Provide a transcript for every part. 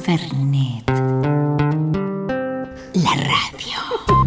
Infernet. La radio.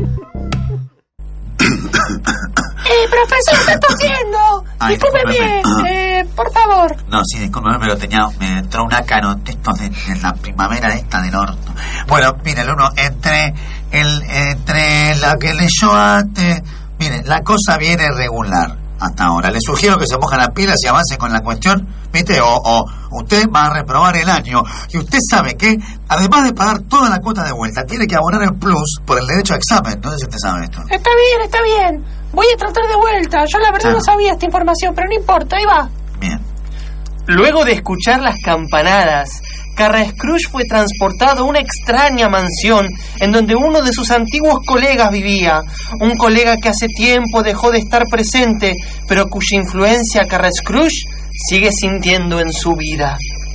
Profesor, ¿qué está haciendo? Discúlpeme, por favor. No, sí, discúlpeme, pero me entró una carotesto en la primavera esta del orto. Bueno, mire, uno, entre la que leyó antes, mire, la cosa viene regular hasta ahora. Le sugiero que se mojen las pilas y avance con la cuestión, ¿viste? O usted va a reprobar el año. Y usted sabe que, además de pagar toda la cuota de vuelta, tiene que abonar el plus por el derecho a examen. No sé si usted sabe esto. Está bien. Voy a tratar de vuelta. Yo la verdad no sabía esta información, pero no importa, ahí va. Bien. Luego de escuchar las campanadas, Carra Scrooge fue transportado a una extraña mansión en donde uno de sus antiguos colegas vivía. Un colega que hace tiempo dejó de estar presente, pero cuya influencia Carra Scrooge sigue sintiendo en su vida.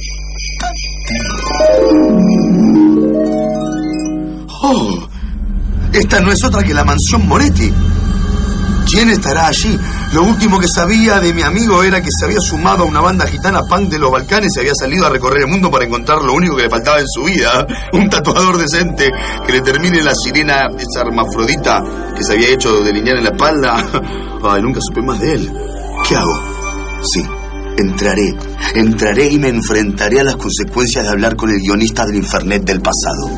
¡Oh! Esta no es otra que la mansión Moretti. ¿Quién estará allí? Lo último que sabía de mi amigo era que se había sumado a una banda gitana punk de los Balcanes y había salido a recorrer el mundo para encontrar lo único que le faltaba en su vida. Un tatuador decente que le termine la sirena, esa hermafrodita que se había hecho delinear en la espalda. Ay, nunca supe más de él. ¿Qué hago? Sí, entraré y me enfrentaré a las consecuencias de hablar con el guionista del Infernet del pasado.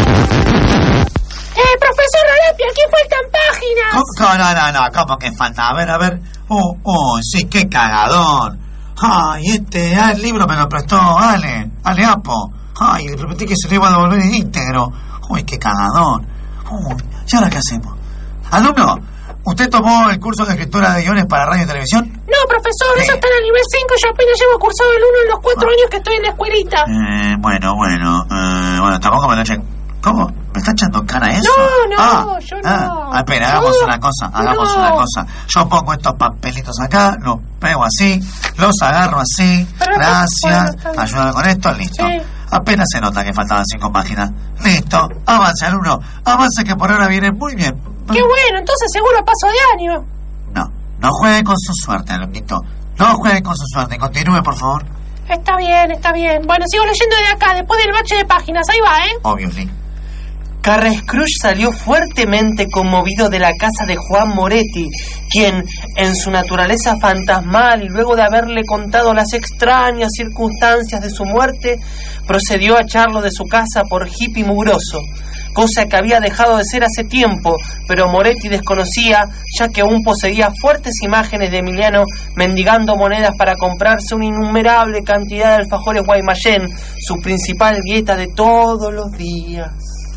Profesor Arapia, aquí faltan páginas. No, ¿cómo que falta? A ver. Sí, qué cagadón. Ay, el libro me lo prestó Ale Apo. Ay, le prometí que se lo iba a devolver íntegro. Uy, qué cagadón. ¿Y ahora qué hacemos? Alumno, ¿usted tomó el curso de escritura de guiones para radio y televisión? No, profesor, eso está en el nivel 5 y yo apenas llevo cursado el 1 en los 4 años que estoy en la escuelita. Bueno, tampoco me lo eché. ¿Cómo? ¿Me está echando cara eso? No, yo no. Espera, hagamos una cosa. Yo pongo estos papelitos acá, los pego así, los agarro así. Gracias. Ayúdame con esto, listo. Sí. Apenas se nota que faltaban 5 páginas. Listo. Avance, alumno. Avance, que por ahora viene muy bien. Qué bueno, entonces seguro paso de año. No juegue con su suerte, alumnito. No juegue con su suerte. Continúe, por favor. Está bien. Bueno, sigo leyendo de acá, después del bache de páginas. Ahí va, Obviously. Carra Scrooge salió fuertemente conmovido de la casa de Juan Moretti, quien, en su naturaleza fantasmal y luego de haberle contado las extrañas circunstancias de su muerte, procedió a echarlo de su casa por hippie mugroso, cosa que había dejado de ser hace tiempo, pero Moretti desconocía, ya que aún poseía fuertes imágenes de Emiliano mendigando monedas para comprarse una innumerable cantidad de alfajores Guaymallén, su principal dieta de todos los días.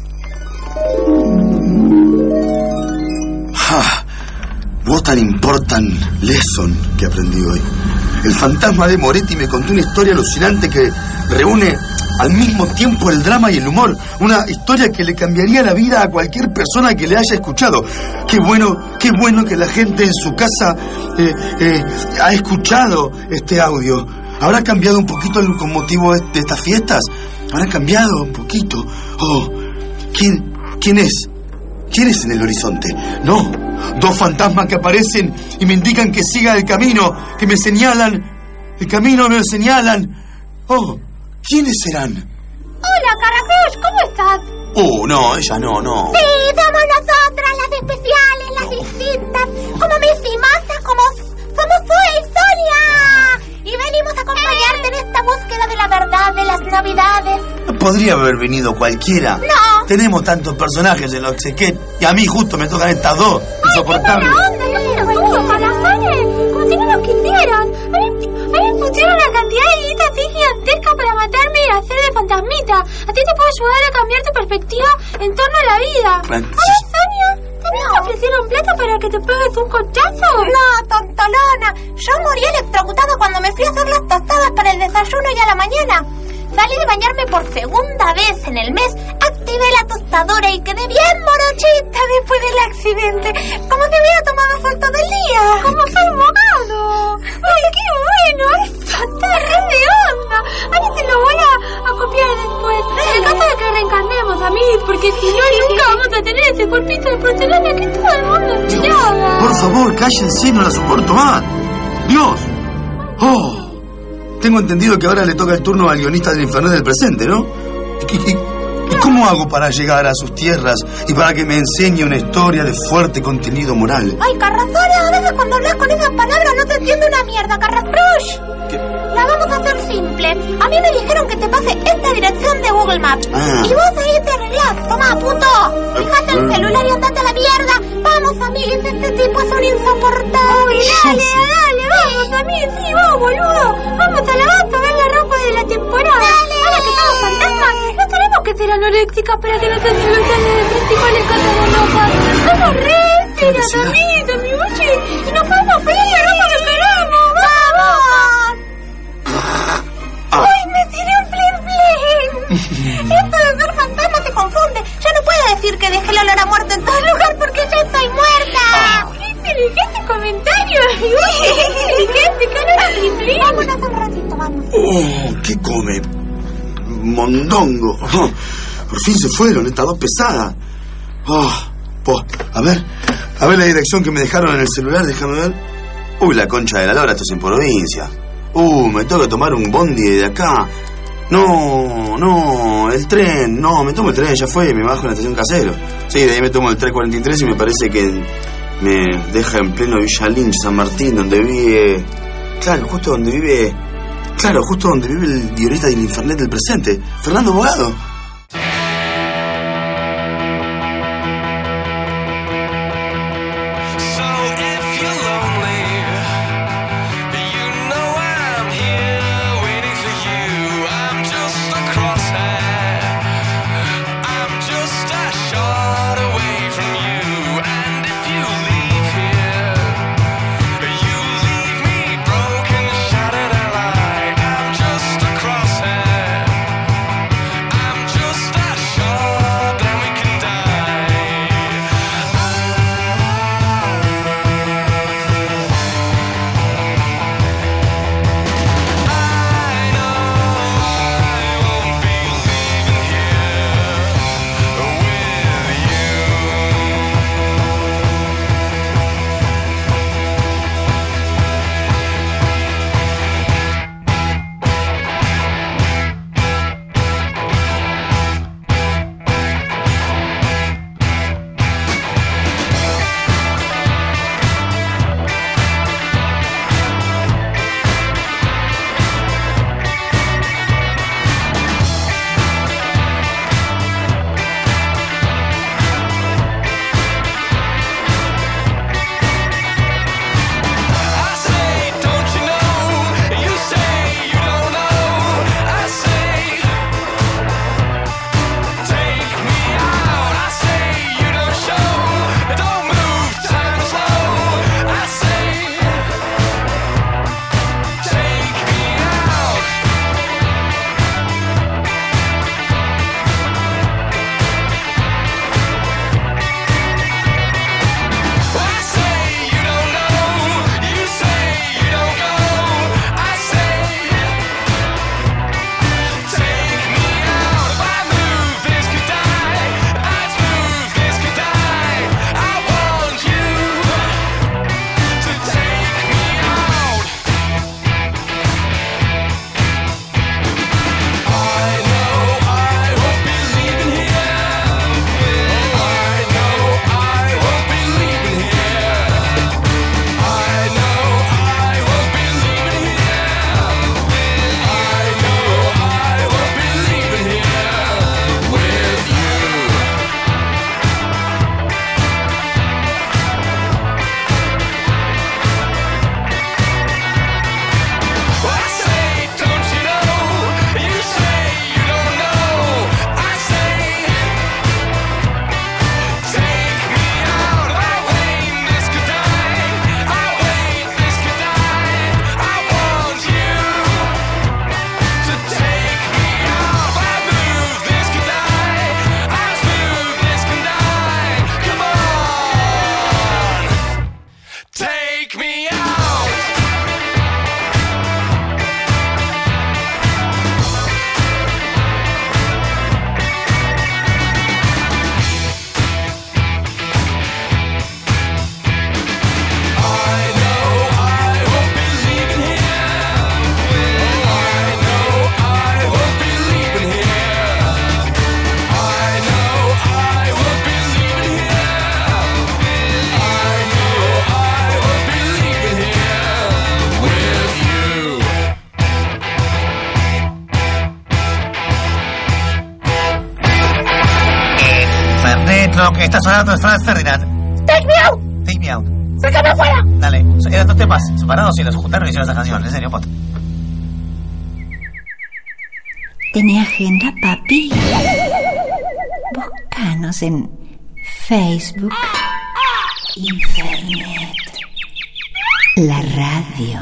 What an important lesson que aprendí hoy. El fantasma de Moretti me contó una historia alucinante que reúne al mismo tiempo el drama y el humor. Una historia que le cambiaría la vida a cualquier persona que le haya escuchado. Qué bueno que la gente en su casa ha escuchado este audio. ¿Habrá cambiado un poquito con motivo de estas fiestas? ¿Habrá cambiado un poquito? ¿Quién es? ¿Quién es en el horizonte? No, 2 fantasmas que aparecen y me indican que siga el camino, que me señalan. El camino me lo señalan. ¿Quiénes serán? Hola, Carra Scrooge, ¿cómo estás? No, ella no. Sí, somos nosotras, las especiales, las distintas, como Miss y Massa, somos Zoe y Sonia. Y venimos a acompañarte en esta búsqueda de la verdad de las Navidades. ¿No podría haber venido cualquiera? No. Tenemos tantos personajes en los que y a mí justo me tocan estas 2. Insoportables. Como si no nos quisieran. A mí me pusieron una cantidad de guita así gigantesca para matarme y hacer de fantasmita. A ti te puede ayudar a cambiar tu perspectiva en torno a la vida. Hola, Sonia. ¿También te ofrecieron plata para que te pegues un cochazo? No, tontolona. Yo morí electrocutada cuando me fui a hacer las tostadas para el desayuno y a la mañana. Salí de bañarme por segunda vez en el mes, activé la tostadora y quedé bien morochita después del accidente. Como si hubiera tomado sol todo el día. Como soy abogado. ¡Ay, qué bueno! ¡Esto está re de onda! Ahora te lo voy a copiar después. En caso de que reencarnemos, amigos, porque si no, nunca vamos a tener ese cuerpito de porcelana que todo el mundo esperaba. Por favor, cállense, no la soporto más. ¡Dios! Tengo entendido que ahora le toca el turno al guionista del Infernet del presente, ¿no? ¿Y cómo hago para llegar a sus tierras y para que me enseñe una historia de fuerte contenido moral? Ay, Carrazora, a veces cuando hablas con esas palabras no te entiendo una mierda, Carrascrush. La vamos a hacer simple. A mí me dijeron que te pase esta dirección de Google Maps. Y vos ahí te arreglás. Toma, puto. Fíjate el celular y andate a la mierda. Vamos, amigues, este tipo es un insoportable. Dale, vamos, amigues, sí, vamos, boludo. Vamos a la base a ver la ropa de la temporada. Ahora que estamos fantasmas, no tenemos que ser anoréxicas para que nos desilusionen de festivales con la ropa. Somos re esteras, amiguitos, mi buchi. Y nos podemos pedir la ropa que queramos. ¡Vamos! ¡Ay, me tiré un plin plin! Esto de ser fantasma te confunde. Yo no puedo decir que dejé el olor a muerte en todo lugar porque ya estoy muerta. ¡Qué inteligente comentario! ¡Qué inteligente! ¡Qué olor a plin plin! Vámonos un ratito, vamos. ¡Oh, qué come! Mondongo. Oh, por fin se fueron, estas dos pesadas. A ver la dirección que me dejaron en el celular, déjame ver. Uy, la concha de la lora, esto es en provincia. Me tengo que tomar un bondi de acá. No, el tren. No, me tomo el tren, ya fue, me bajo en la estación Casero. Sí, de ahí me tomo el 343 y me parece que me deja en pleno Villa Lynch, San Martín, donde vive... Claro, justo donde vive el guionista del Infernet del presente, Fernando Bogado. I'm lo que está sonando es Franz Ferdinand. ¡Take me out! Take me out. ¡Sácame afuera! Dale, eran 2 temas separados y los juntaron y hicieron esa canción. En serio, Pot. ¿Tenés agenda, papi? Búscanos en Facebook, Internet, la radio.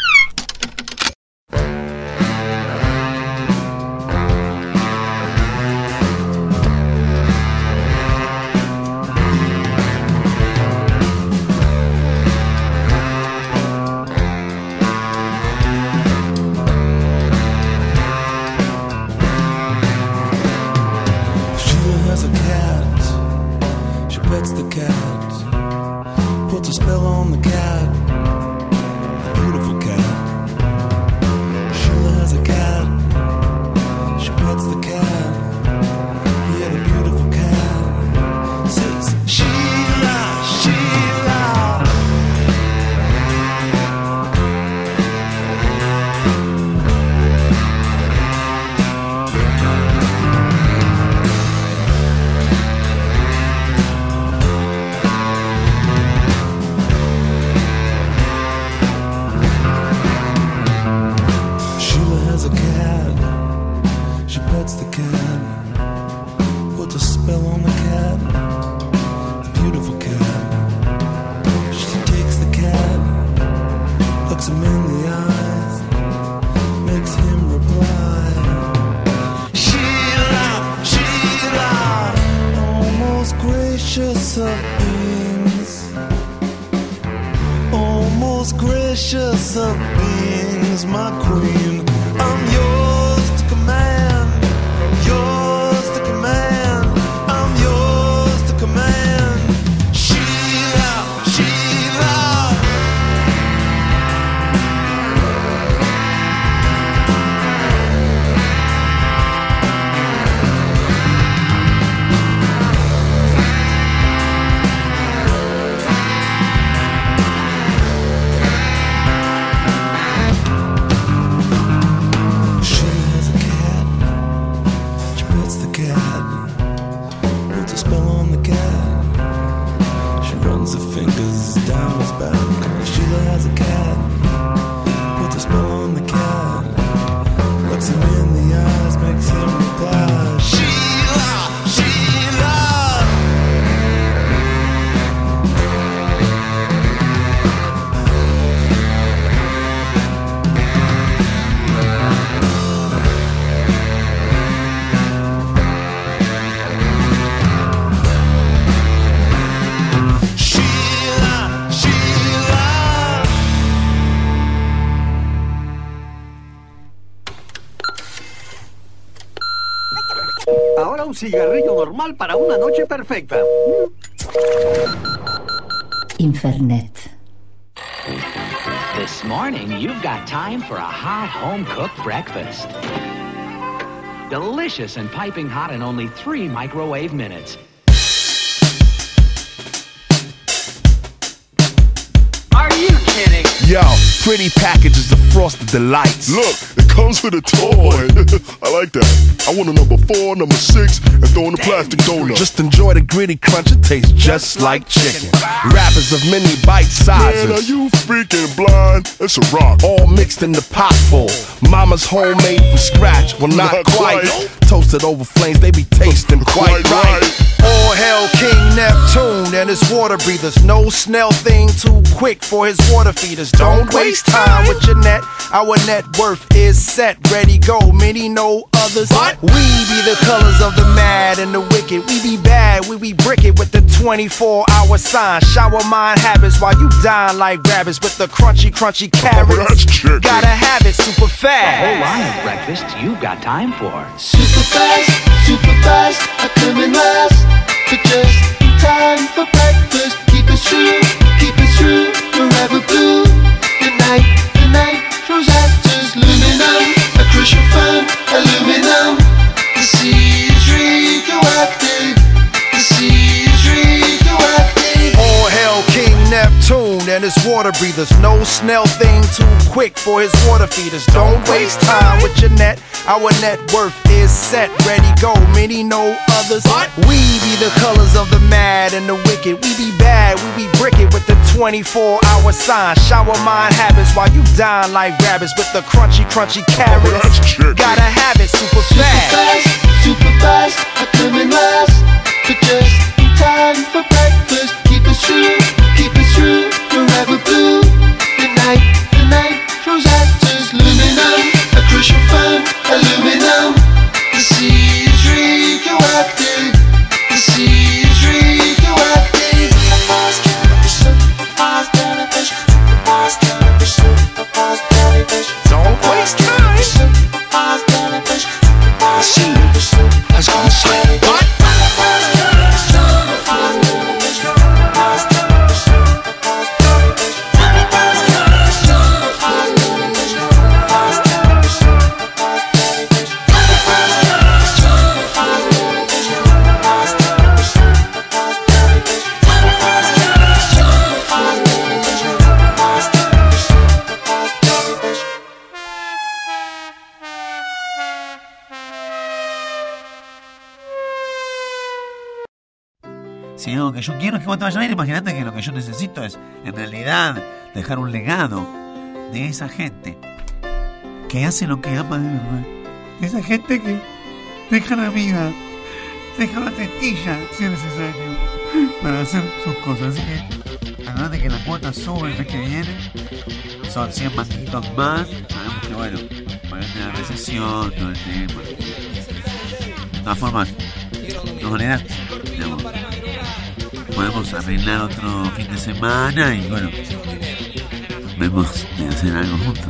Ahora un cigarrillo normal para una noche perfecta. Infernet. This morning, you've got time for a hot home-cooked breakfast. Delicious and piping hot in only 3 microwave minutes. Are you kidding? Yo, pretty packages of Frosted Delights. Look, it comes with a toy. I like that. I want a number 4, number 6, and throw in a plastic donut. Just enjoy the gritty crunch, it tastes just like chicken. Wrappers of many bite sizes. Man, are you freaking blind? It's a rock. All mixed in the pot full. Mama's homemade from scratch. Well, not quite. Toasted over flames, they be tasting quite right. All hail King Neptune and his water breathers. No snail thing too quick for his water feeders. Don't waste time with your net. Our net worth is set, ready, go. Many know others. But we be the colors of the mad and the wicked. We be bad, we be brick it with the 24-hour sign. Shower mind habits while you dine like rabbits with the crunchy carrots. Oh, that's chicken. Gotta have it super fast. A whole line of breakfasts you've got time for. Super fast, I come in last. But just in time for breakfast. Keep it true, forever blue. The night throws actors, luminum. A crucial fun, aluminum. The sea is radioactive. The sea is radioactive. All hail King Neptune and and his water breathers. No snail thing too quick for his water feeders. Don't waste time with your net. Our net worth is set, ready, go. Many know others. We be the colors of the mad and the wicked. We be bad, we be bricket with the 24-hour sign. Shower mind habits while you dine like rabbits with the crunchy carrots. Gotta have it super fast. Super fast, I come in last, but just in time for breakfast. Keep it true, forever blue. The night throws actors, aluminum, a crucial firm, aluminum. The sea is radioactive, the sea is radioactive. Don't waste time. The sea has gone slim. What? Si algo que yo quiero es que vos te vayas a ir, imagínate que lo que yo necesito es, en realidad, dejar un legado de esa gente que hace lo que ama de verdad. De esa gente que deja la vida, deja la tetilla, si es necesario, para hacer sus cosas. Así que, además de que la cuota sube el mes que viene, son 100 manguitos más. Sabemos que, bueno, puede tener recesión, todo el tema. De todas formas, nos manera, digamos, podemos arreglar otro fin de semana y bueno, vemos de hacer algo juntos.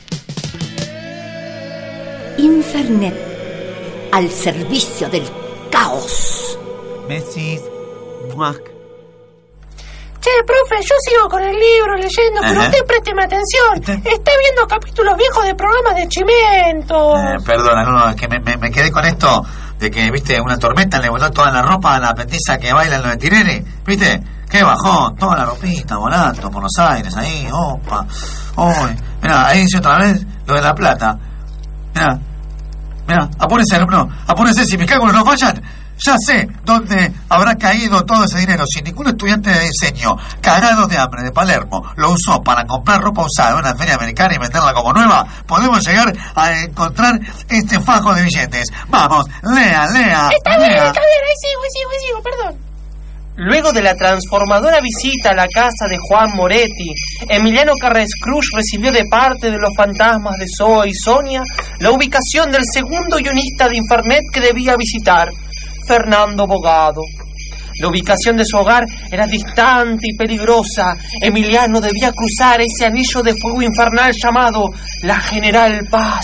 Infernet, al servicio del caos. Besis, muac. Che, profe, yo sigo con el libro leyendo, pero usted présteme atención. Está viendo capítulos viejos de programas de Chimento. Perdona, no, es que me quedé con esto de que, viste, una tormenta le voló toda la ropa a la petiza que baila en lo de Tinelli, viste, qué bajón, toda la ropita volando por los aires ahí, opa, uy, mirá, ahí dice otra vez lo de La Plata, mirá, apúrese, alumno, apúrese, si mis cálculos no fallan, ya sé dónde habrá caído todo ese dinero. Si ningún estudiante de diseño cagado de hambre de Palermo lo usó para comprar ropa usada en una feria americana y venderla como nueva, podemos llegar a encontrar este fajo de billetes. Vamos, lea. Está bien, ahí sigo, perdón. Luego de la transformadora visita a la casa de Juan Moretti, Emiliano Carrascruz recibió de parte de los fantasmas de Zoe y Sonia la ubicación del segundo guionista de Infernet que debía visitar, Fernando Bogado. La ubicación de su hogar era distante y peligrosa. Emiliano debía cruzar ese anillo de fuego infernal llamado la General Paz.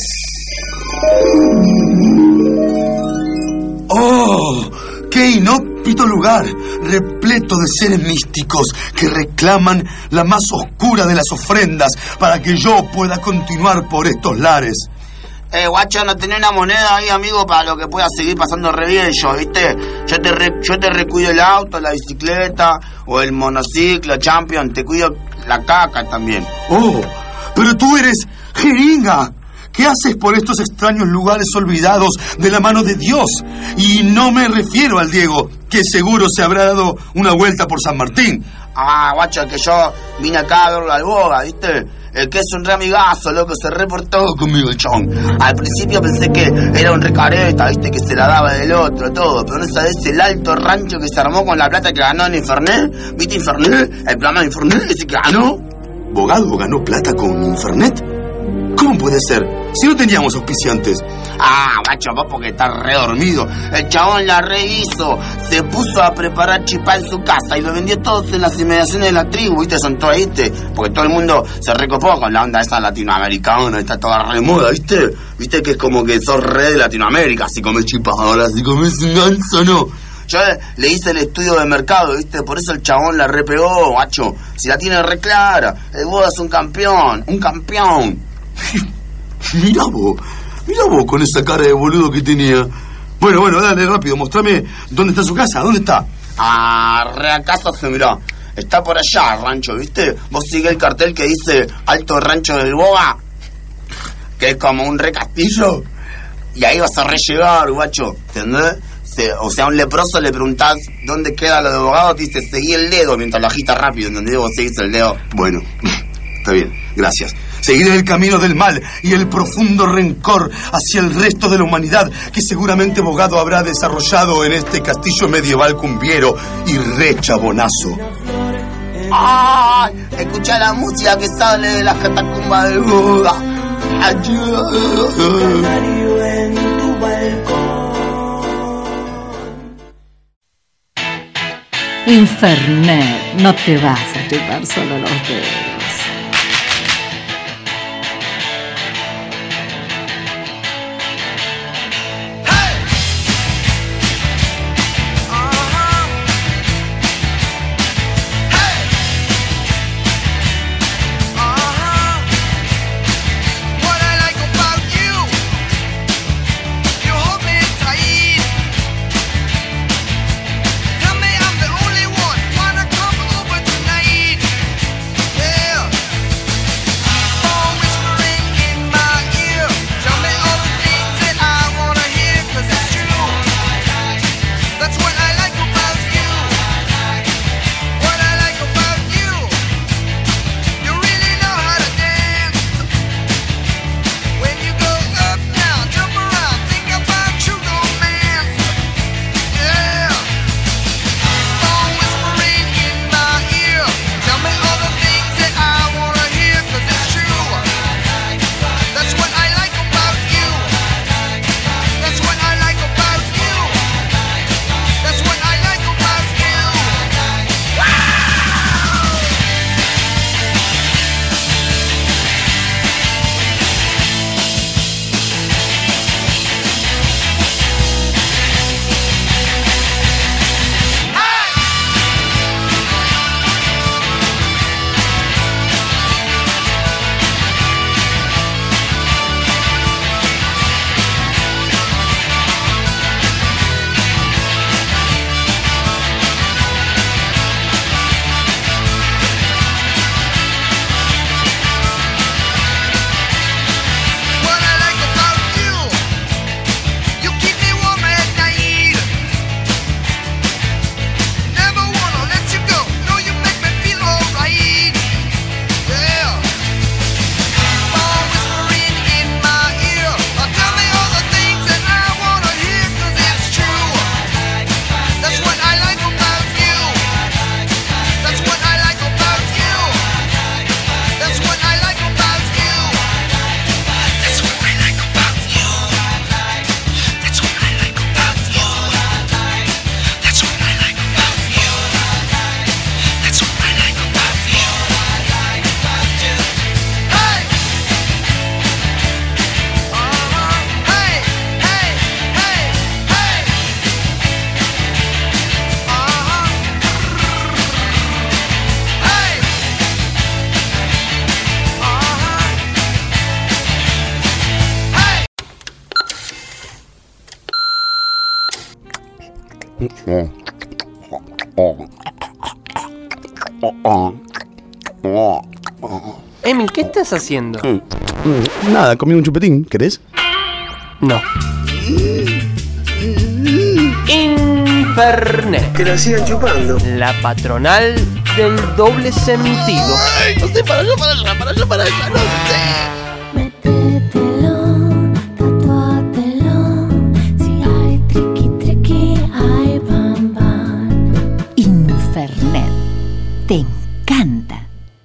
¡Oh! ¡Qué inhóspito lugar! Repleto de seres místicos que reclaman la más oscura de las ofrendas para que yo pueda continuar por estos lares. Guacho, no tenés una moneda ahí, amigo, para lo que pueda seguir pasando re bien yo, ¿viste? Yo te recuido el auto, la bicicleta o el monociclo, champion, te cuido la caca también. ¡Oh! Pero tú eres jeringa. ¿Qué haces por estos extraños lugares olvidados de la mano de Dios? Y no me refiero al Diego, que seguro se habrá dado una vuelta por San Martín. Ah, guacho, que yo vine acá a verlo al Boga, ¿viste? El que es un re amigazo, loco, se reportó conmigo el chon. Al principio pensé que era un recareta, ¿viste? Que se la daba del otro, todo. Pero no sabés el alto rancho que se armó con la plata que ganó en Infernet. ¿Viste Infernet? El programa de Infernet, ese que ganó. ¿Bogado ganó plata con Infernet? ¿Cómo puede ser? Si no teníamos auspiciantes. Ah, macho, vos porque estás re dormido. El chabón la rehizo. Se puso a preparar chipá en su casa y lo vendió todos en las inmediaciones de la tribu, ¿viste? Son todos, ¿viste? Porque todo el mundo se recopó con la onda esa latinoamericana. Está toda re moda, ¿viste? ¿Viste? Que es como que sos re de Latinoamérica. Si comes chipá ahora, si comes un ganso, no. Yo le hice el estudio de mercado, ¿viste? Por eso el chabón la repegó, macho. Si la tiene re clara. El Boda es un campeón. Mirá vos con esa cara de boludo que tenía. Bueno, dale, rápido, mostrame dónde está su casa, ¿dónde está? Re acaso se mirá. está por allá el rancho, ¿viste? Vos sigue el cartel que dice Alto Rancho del Boga, que es como un recastillo, y ahí vas a rellegar, guacho, ¿entendés? O sea, a un leproso le preguntás dónde queda lo de abogado, te dice, seguí el dedo mientras lo agitas rápido, ¿entendés? Vos seguís el dedo. Bueno, está bien, gracias. Seguiré el camino del mal y el profundo rencor hacia el resto de la humanidad que seguramente Bogado habrá desarrollado en este castillo medieval cumbiero y re chabonazo. ¡Ay! Escucha la música que sale de las catacumbas del Buda. Infernet, no te vas a chupar solo los dedos. Emi, ¿qué estás haciendo? Nada, comí un chupetín, ¿querés? No. Infernet. Que la sigan chupando. La patronal del doble sentido. Ay, no sé, para allá, no sé. Métetelo, tatuátelo. Si hay triqui, hay bam bam. Infernet. Te encanta.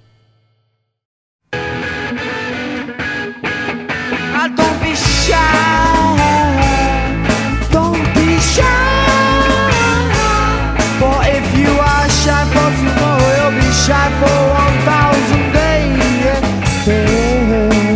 Don't be shy. Don't be shy. For if you are shy for tomorrow, you'll be shy for 1,000 days.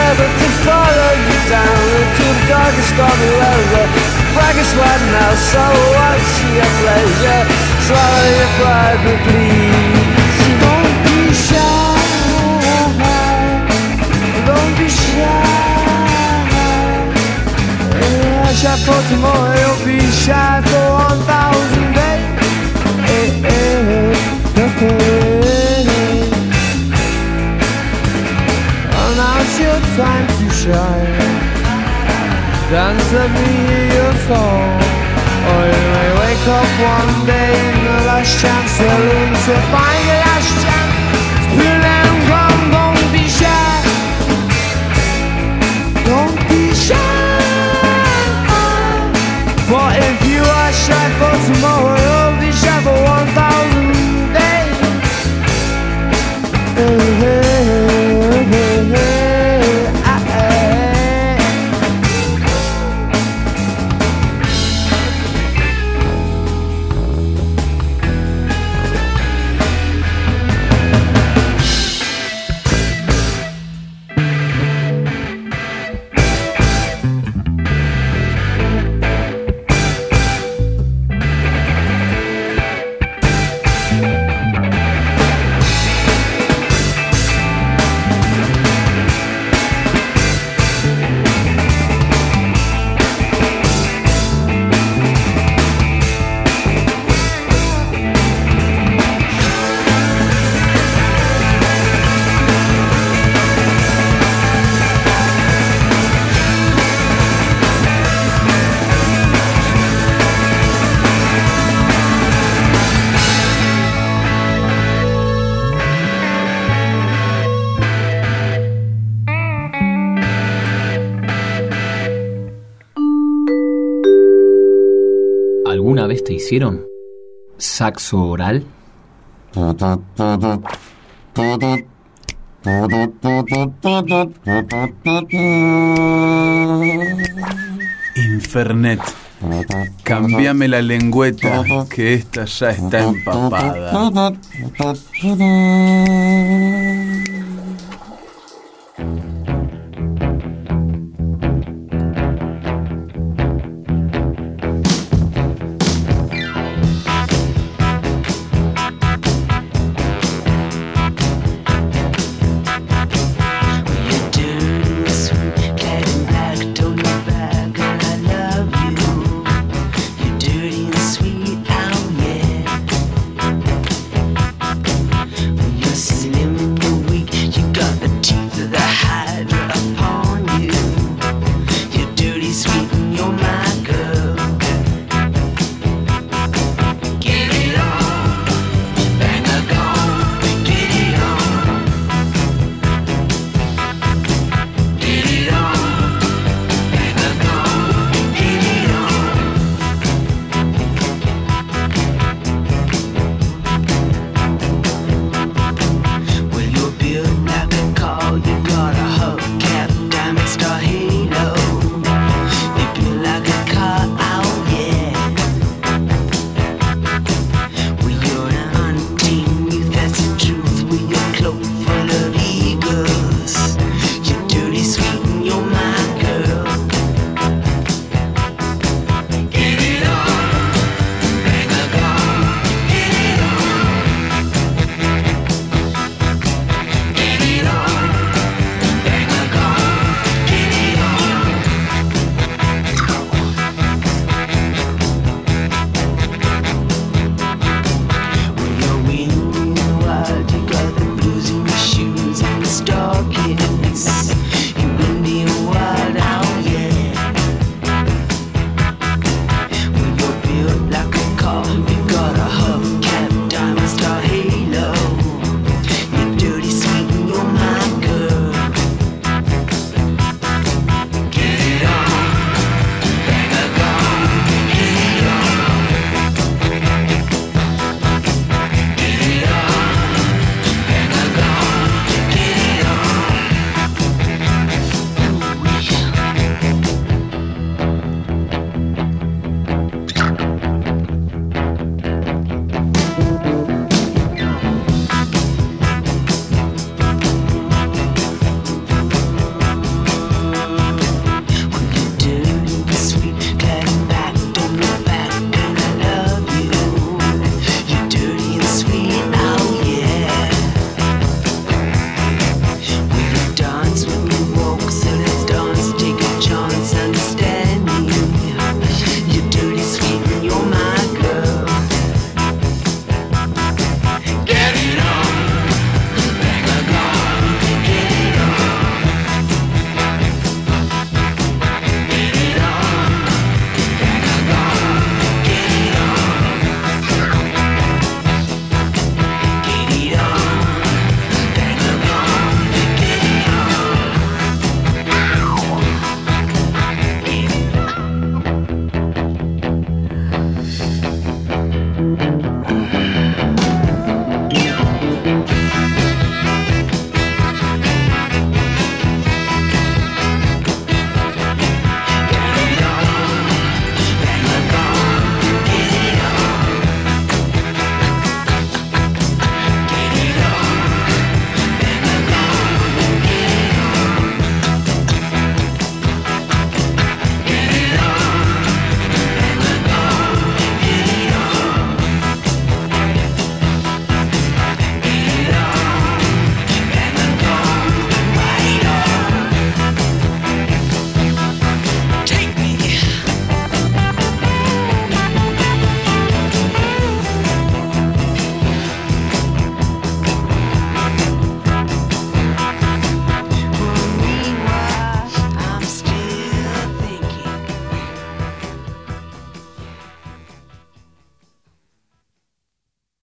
but to follow you down into the darkest of the weather. Blackest white now, so what? See your pleasure. Swallow your pride, but please don't be shy. Don't be shy. Shy for tomorrow, you'll be shy for 1,000 days. Oh, now's your time to shine. Dance let me hear your song. Or you may wake up one day in the last chance saloon to find the last chance. Spill and come, don't be shy. Don't be shy. For if you are shy for tomorrow, you'll be shy for 1,000 days. ¿Alguna vez te hicieron saxo oral? Infernet. Cámbiame la lengüeta, que esta ya está empapada.